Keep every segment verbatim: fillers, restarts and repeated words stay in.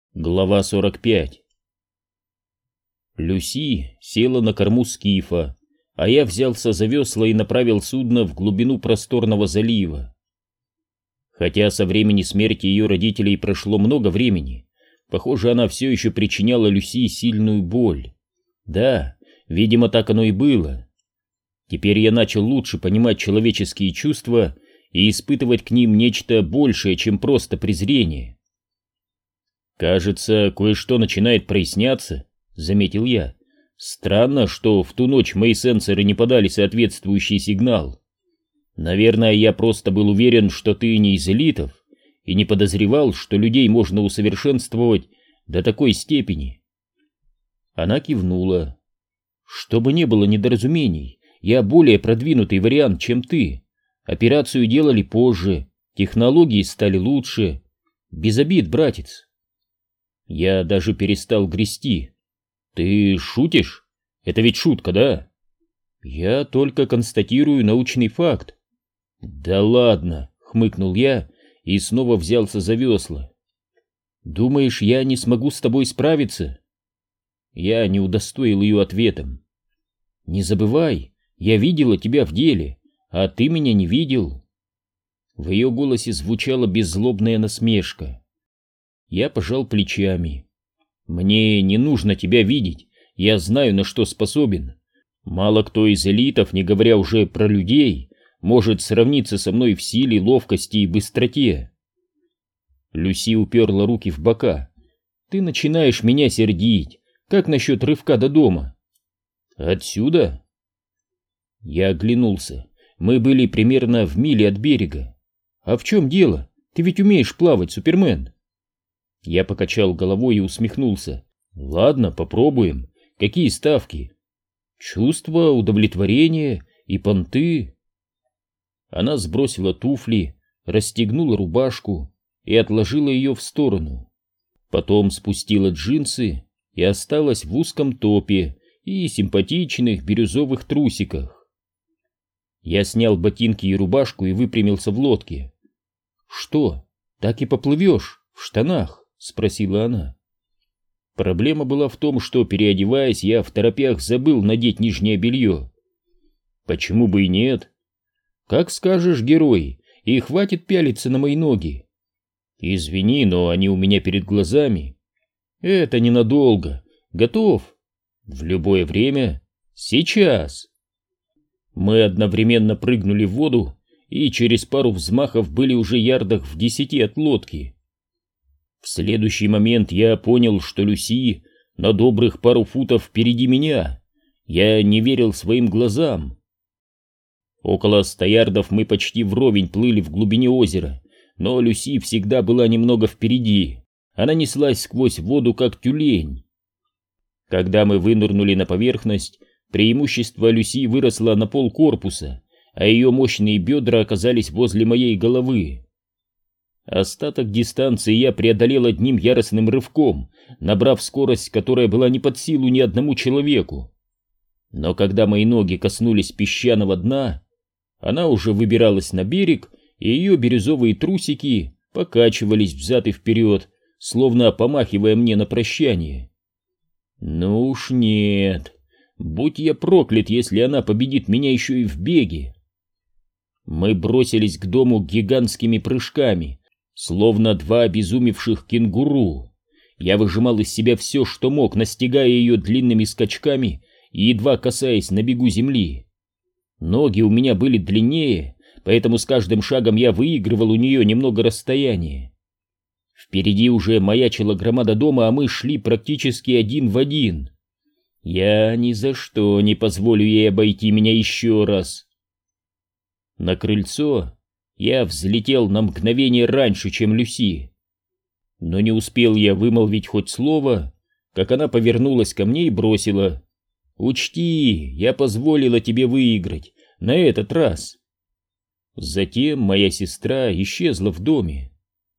Глава сорок пять. Люси села на корму скифа, а я взялся за весла и направил судно в глубину просторного залива. Хотя со времени смерти ее родителей прошло много времени, похоже, она все еще причиняла Люси сильную боль. Да, видимо, так оно и было. Теперь я начал лучше понимать человеческие чувства и испытывать к ним нечто большее, чем просто презрение. «Кажется, кое-что начинает проясняться», — заметил я. «Странно, что в ту ночь мои сенсоры не подали соответствующий сигнал. Наверное, я просто был уверен, что ты не из элитов, и не подозревал, что людей можно усовершенствовать до такой степени». Она кивнула. «Чтобы не было недоразумений, я более продвинутый вариант, чем ты. Операцию делали позже, технологии стали лучше. Без обид, братец». Я даже перестал грести. «Ты шутишь? Это ведь шутка, да?» «Я только констатирую научный факт». «Да ладно», — хмыкнул я и снова взялся за весла. «Думаешь, я не смогу с тобой справиться?» Я не удостоил ее ответом. «Не забывай, я видела тебя в деле, а ты меня не видел». В ее голосе звучала беззлобная насмешка. Я пожал плечами. «Мне не нужно тебя видеть, я знаю, на что способен. Мало кто из элитов, не говоря уже про людей, может сравниться со мной в силе, ловкости и быстроте». Люси уперла руки в бока. «Ты начинаешь меня сердить. Как насчет рывка до дома?» «Отсюда?» Я оглянулся. Мы были примерно в миле от берега. «А в чем дело? Ты ведь умеешь плавать, Супермен?» Я покачал головой и усмехнулся. «Ладно, попробуем. Какие ставки?» «Чувство, удовлетворение и понты». Она сбросила туфли, расстегнула рубашку и отложила ее в сторону. Потом спустила джинсы и осталась в узком топе и симпатичных бирюзовых трусиках. Я снял ботинки и рубашку и выпрямился в лодке. «Что, так и поплывешь в штанах?» — спросила она. Проблема была в том, что, переодеваясь, я второпях забыл надеть нижнее белье. «Почему бы и нет?» «Как скажешь, герой, и хватит пялиться на мои ноги». «Извини, но они у меня перед глазами». «Это ненадолго. Готов?» «В любое время. Сейчас». Мы одновременно прыгнули в воду и через пару взмахов были уже ярдах в десяти от лодки. В следующий момент я понял, что Люси на добрых пару футов впереди меня. Я не верил своим глазам. Около ста ярдов мы почти вровень плыли в глубине озера, но Люси всегда была немного впереди. Она неслась сквозь воду, как тюлень. Когда мы вынырнули на поверхность, преимущество Люси выросло на пол корпуса, а ее мощные бедра оказались возле моей головы. Остаток дистанции я преодолел одним яростным рывком, набрав скорость, которая была не под силу ни одному человеку. Но когда мои ноги коснулись песчаного дна, она уже выбиралась на берег, и ее бирюзовые трусики покачивались взад и вперед, словно помахивая мне на прощание. Ну уж нет, будь я проклят, если она победит меня еще и в беге. Мы бросились к дому гигантскими прыжками, словно два обезумевших кенгуру. Я выжимал из себя все, что мог, настигая ее длинными скачками и едва касаясь на бегу земли. Ноги у меня были длиннее, поэтому с каждым шагом я выигрывал у нее немного расстояния. Впереди уже маячила громада дома, а мы шли практически один в один. Я ни за что не позволю ей обойти меня еще раз. На крыльцо я взлетел на мгновение раньше, чем Люси. Но не успел я вымолвить хоть слово, как она повернулась ко мне и бросила: «Учти, я позволила тебе выиграть, на этот раз». Затем моя сестра исчезла в доме.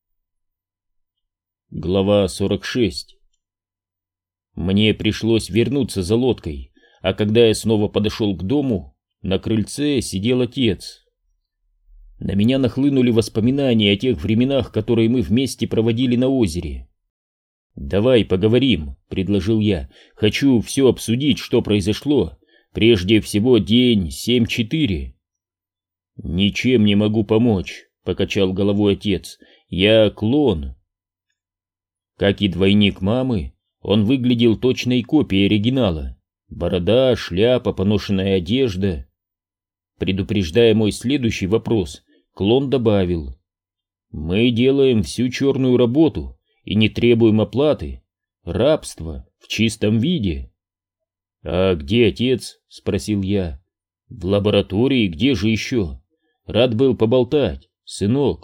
Глава сорок шесть. Мне пришлось вернуться за лодкой, а когда я снова подошел к дому, на крыльце сидел отец. На меня нахлынули воспоминания о тех временах, которые мы вместе проводили на озере. «Давай поговорим», — предложил я. «Хочу все обсудить, что произошло. Прежде всего день семь четыре». «Ничем не могу помочь», — покачал головой отец. «Я клон». Как и двойник мамы, он выглядел точной копией оригинала. Борода, шляпа, поношенная одежда. Предупреждая мой следующий вопрос, клон добавил: «Мы делаем всю черную работу и не требуем оплаты. Рабство в чистом виде». «А где отец?» — спросил я. «В лаборатории, где же еще? Рад был поболтать, сынок».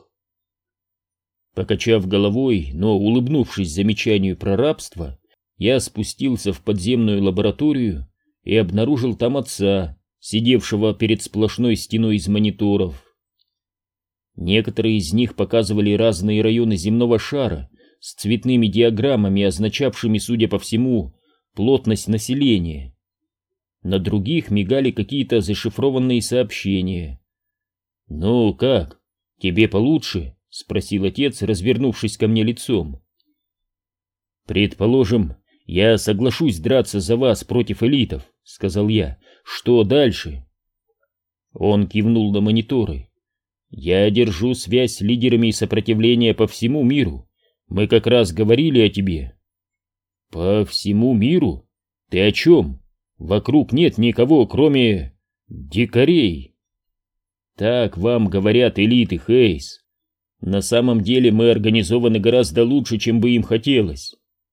Покачав головой, но улыбнувшись замечанию про рабство, я спустился в подземную лабораторию и обнаружил там отца, сидевшего перед сплошной стеной из мониторов. Некоторые из них показывали разные районы земного шара с цветными диаграммами, означавшими, судя по всему, плотность населения. На других мигали какие-то зашифрованные сообщения. «Ну как, тебе получше?» — спросил отец, развернувшись ко мне лицом. «Предположим, я соглашусь драться за вас против элитов», — сказал я. «Что дальше?» Он кивнул на мониторы. «Я держу связь с лидерами сопротивления по всему миру. Мы как раз говорили о тебе». «По всему миру? Ты о чем? Вокруг нет никого, кроме... дикарей». «Так вам говорят элиты, Хейс. На самом деле мы организованы гораздо лучше, чем бы им хотелось».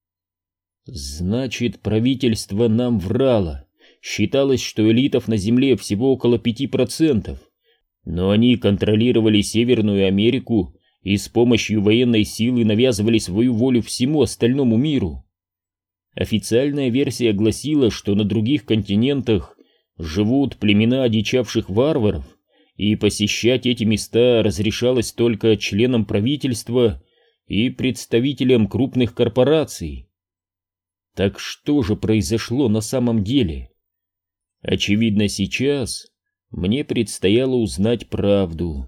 «Значит, правительство нам врало. Считалось, что элитов на Земле всего около пяти процентов. Но они контролировали Северную Америку и с помощью военной силы навязывали свою волю всему остальному миру. Официальная версия гласила, что на других континентах живут племена одичавших варваров, и посещать эти места разрешалось только членам правительства и представителям крупных корпораций. Так что же произошло на самом деле? Очевидно, сейчас мне предстояло узнать правду.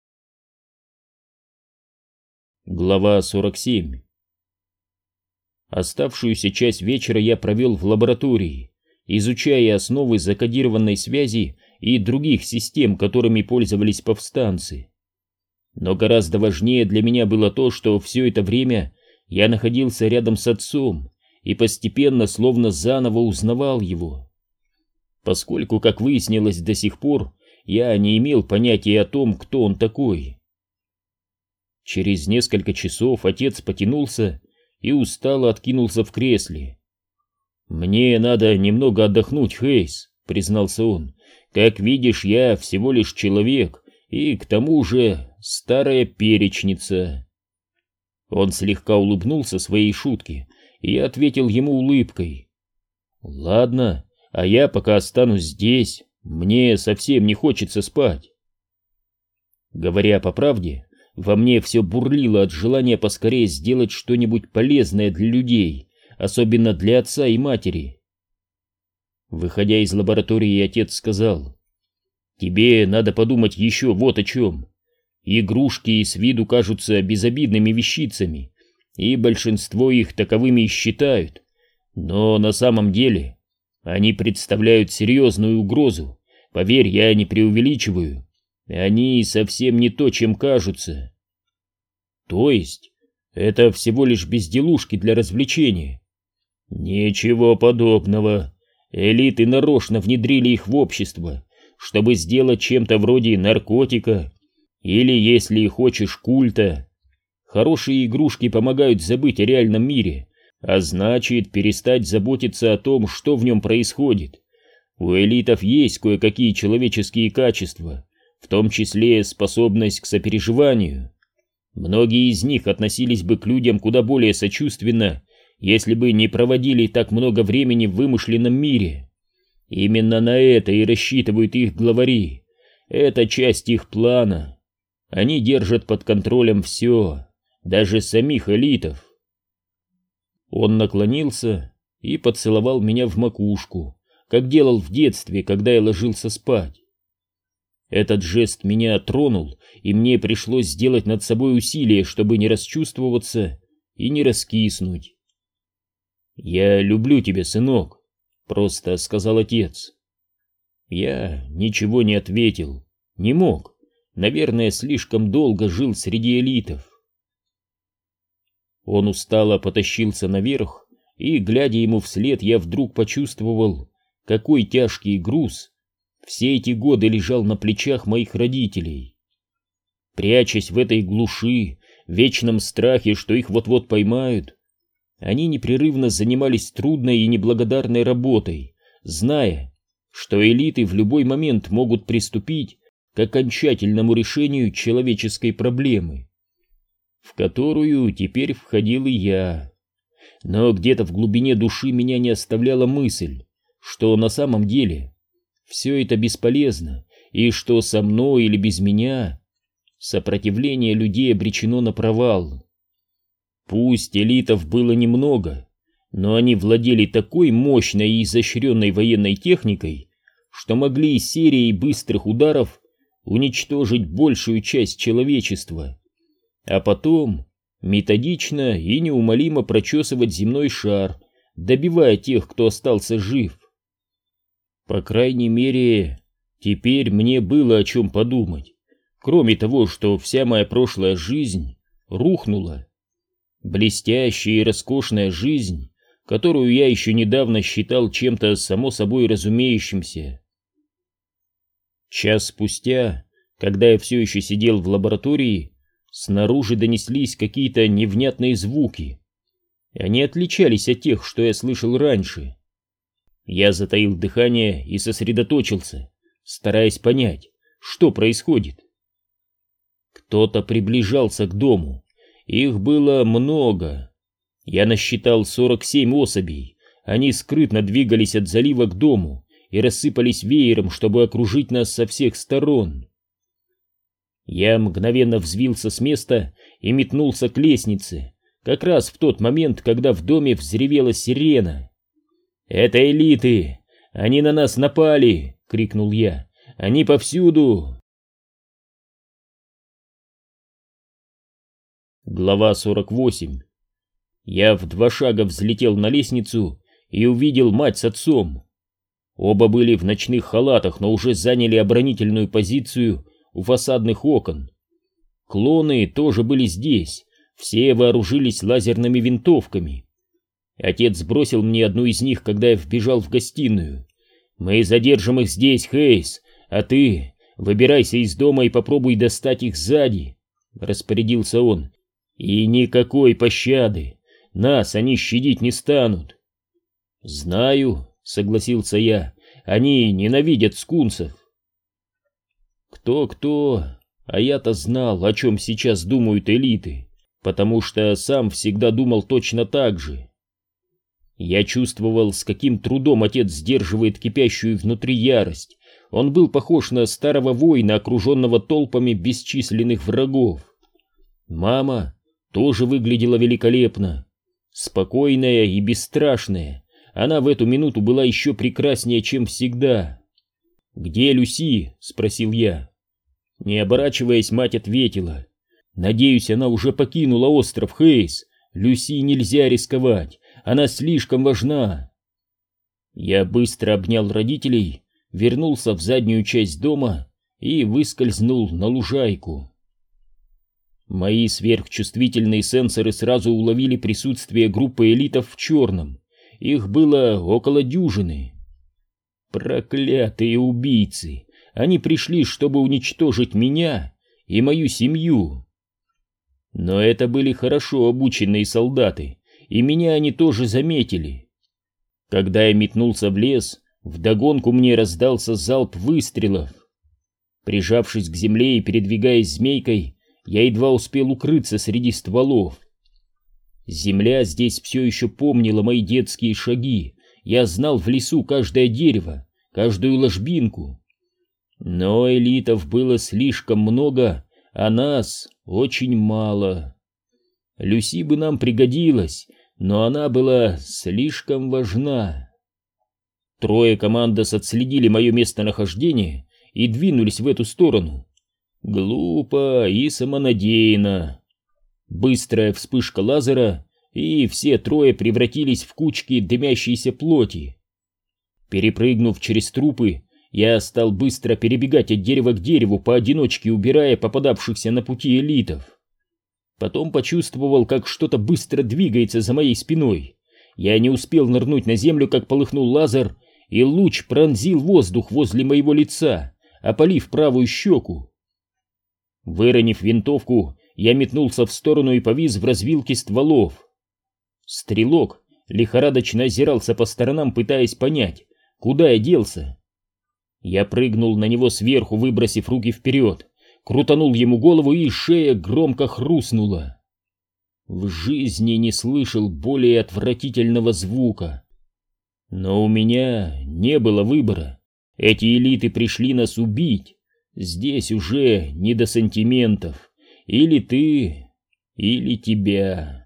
Глава сорок семь. Оставшуюся часть вечера я провел в лаборатории, изучая основы закодированной связи и других систем, которыми пользовались повстанцы. Но гораздо важнее для меня было то, что все это время я находился рядом с отцом и постепенно словно заново узнавал его. Поскольку, как выяснилось, до сих пор я не имел понятия о том, кто он такой. Через несколько часов отец потянулся и устало откинулся в кресле. «Мне надо немного отдохнуть, Хейс», — признался он. «Как видишь, я всего лишь человек, и к тому же старая перечница». Он слегка улыбнулся своей шутке, и я ответил ему улыбкой. «Ладно, а я пока останусь здесь, мне совсем не хочется спать». Говоря по правде, во мне все бурлило от желания поскорее сделать что-нибудь полезное для людей, особенно для отца и матери. Выходя из лаборатории, отец сказал: «Тебе надо подумать еще вот о чем. Игрушки с виду кажутся безобидными вещицами, и большинство их таковыми и считают, но на самом деле они представляют серьезную угрозу. Поверь, я не преувеличиваю. Они совсем не то, чем кажутся». «То есть это всего лишь безделушки для развлечения?» «Ничего подобного. Элиты нарочно внедрили их в общество, чтобы сделать чем-то вроде наркотика или, если хочешь, культа. Хорошие игрушки помогают забыть о реальном мире, а значит, перестать заботиться о том, что в нем происходит. У элитов есть кое-какие человеческие качества, в том числе способность к сопереживанию. Многие из них относились бы к людям куда более сочувственно, если бы не проводили так много времени в вымышленном мире. Именно на это и рассчитывают их главари. Это часть их плана. Они держат под контролем все, даже самих элитов». Он наклонился и поцеловал меня в макушку, как делал в детстве, когда я ложился спать. Этот жест меня тронул, и мне пришлось сделать над собой усилие, чтобы не расчувствоваться и не раскиснуть. «Я люблю тебя, сынок», — просто сказал отец. Я ничего не ответил, не мог, наверное, слишком долго жил среди элитов. Он устало потащился наверх, и, глядя ему вслед, я вдруг почувствовал, какой тяжкий груз все эти годы лежал на плечах моих родителей. Прячась в этой глуши, в вечном страхе, что их вот-вот поймают, они непрерывно занимались трудной и неблагодарной работой, зная, что элиты в любой момент могут приступить к окончательному решению человеческой проблемы, в которую теперь входил и я. Но где-то в глубине души меня не оставляла мысль, что на самом деле все это бесполезно, и что со мной или без меня сопротивление людей обречено на провал. Пусть элитов было немного, но они владели такой мощной и изощренной военной техникой, что могли из серии быстрых ударов уничтожить большую часть человечества, а потом методично и неумолимо прочесывать земной шар, добивая тех, кто остался жив. По крайней мере, теперь мне было о чем подумать, кроме того, что вся моя прошлая жизнь рухнула. Блестящая и роскошная жизнь, которую я еще недавно считал чем-то само собой разумеющимся. Час спустя, когда я все еще сидел в лаборатории, снаружи донеслись какие-то невнятные звуки. Они отличались от тех, что я слышал раньше. Я затаил дыхание и сосредоточился, стараясь понять, что происходит. Кто-то приближался к дому. Их было много. Я насчитал сорок семь особей. Они скрытно двигались от залива к дому и рассыпались веером, чтобы окружить нас со всех сторон. Я мгновенно взвился с места и метнулся к лестнице, как раз в тот момент, когда в доме взревела сирена. «Это элиты! Они на нас напали!» — крикнул я. «Они повсюду!» Глава сорок восемь. Я в два шага взлетел на лестницу и увидел мать с отцом. Оба были в ночных халатах, но уже заняли оборонительную позицию у фасадных окон. Клоны тоже были здесь, все вооружились лазерными винтовками. Отец бросил мне одну из них, когда я вбежал в гостиную. «Мы задержим их здесь, Хейс, а ты выбирайся из дома и попробуй достать их сзади», — распорядился он. «И никакой пощады, нас они щадить не станут». «Знаю», — согласился я, — «они ненавидят скунсов». Кто-кто, а я-то знал, о чем сейчас думают элиты, потому что сам всегда думал точно так же. Я чувствовал, с каким трудом отец сдерживает кипящую внутри ярость. Он был похож на старого воина, окруженного толпами бесчисленных врагов. Мама тоже выглядела великолепно, спокойная и бесстрашная. Она в эту минуту была еще прекраснее, чем всегда. «Где Люси?» — спросил я. Не оборачиваясь, мать ответила: «Надеюсь, она уже покинула остров, Хейс. Люси нельзя рисковать, она слишком важна». Я быстро обнял родителей, вернулся в заднюю часть дома и выскользнул на лужайку. Мои сверхчувствительные сенсоры сразу уловили присутствие группы элитов в черном. Их было около дюжины. Проклятые убийцы! Они пришли, чтобы уничтожить меня и мою семью. Но это были хорошо обученные солдаты, и меня они тоже заметили. Когда я метнулся в лес, вдогонку мне раздался залп выстрелов. Прижавшись к земле и передвигаясь змейкой, я едва успел укрыться среди стволов. Земля здесь все еще помнила мои детские шаги. Я знал в лесу каждое дерево, каждую ложбинку. Но элитов было слишком много, а нас очень мало. Люси бы нам пригодилась, но она была слишком важна. Трое командос отследили мое местонахождение и двинулись в эту сторону. Глупо и самонадеянно. Быстрая вспышка лазера, и все трое превратились в кучки дымящейся плоти. Перепрыгнув через трупы, я стал быстро перебегать от дерева к дереву, поодиночке убирая попадавшихся на пути элитов. Потом почувствовал, как что-то быстро двигается за моей спиной. Я не успел нырнуть на землю, как полыхнул лазер, и луч пронзил воздух возле моего лица, опалив правую щеку. Выронив винтовку, я метнулся в сторону и повис в развилке стволов. Стрелок лихорадочно озирался по сторонам, пытаясь понять, куда я делся. Я прыгнул на него сверху, выбросив руки вперед, крутанул ему голову, и шея громко хрустнула. В жизни не слышал более отвратительного звука. Но у меня не было выбора. Эти элиты пришли нас убить. Здесь уже не до сантиментов. Или ты, или тебя.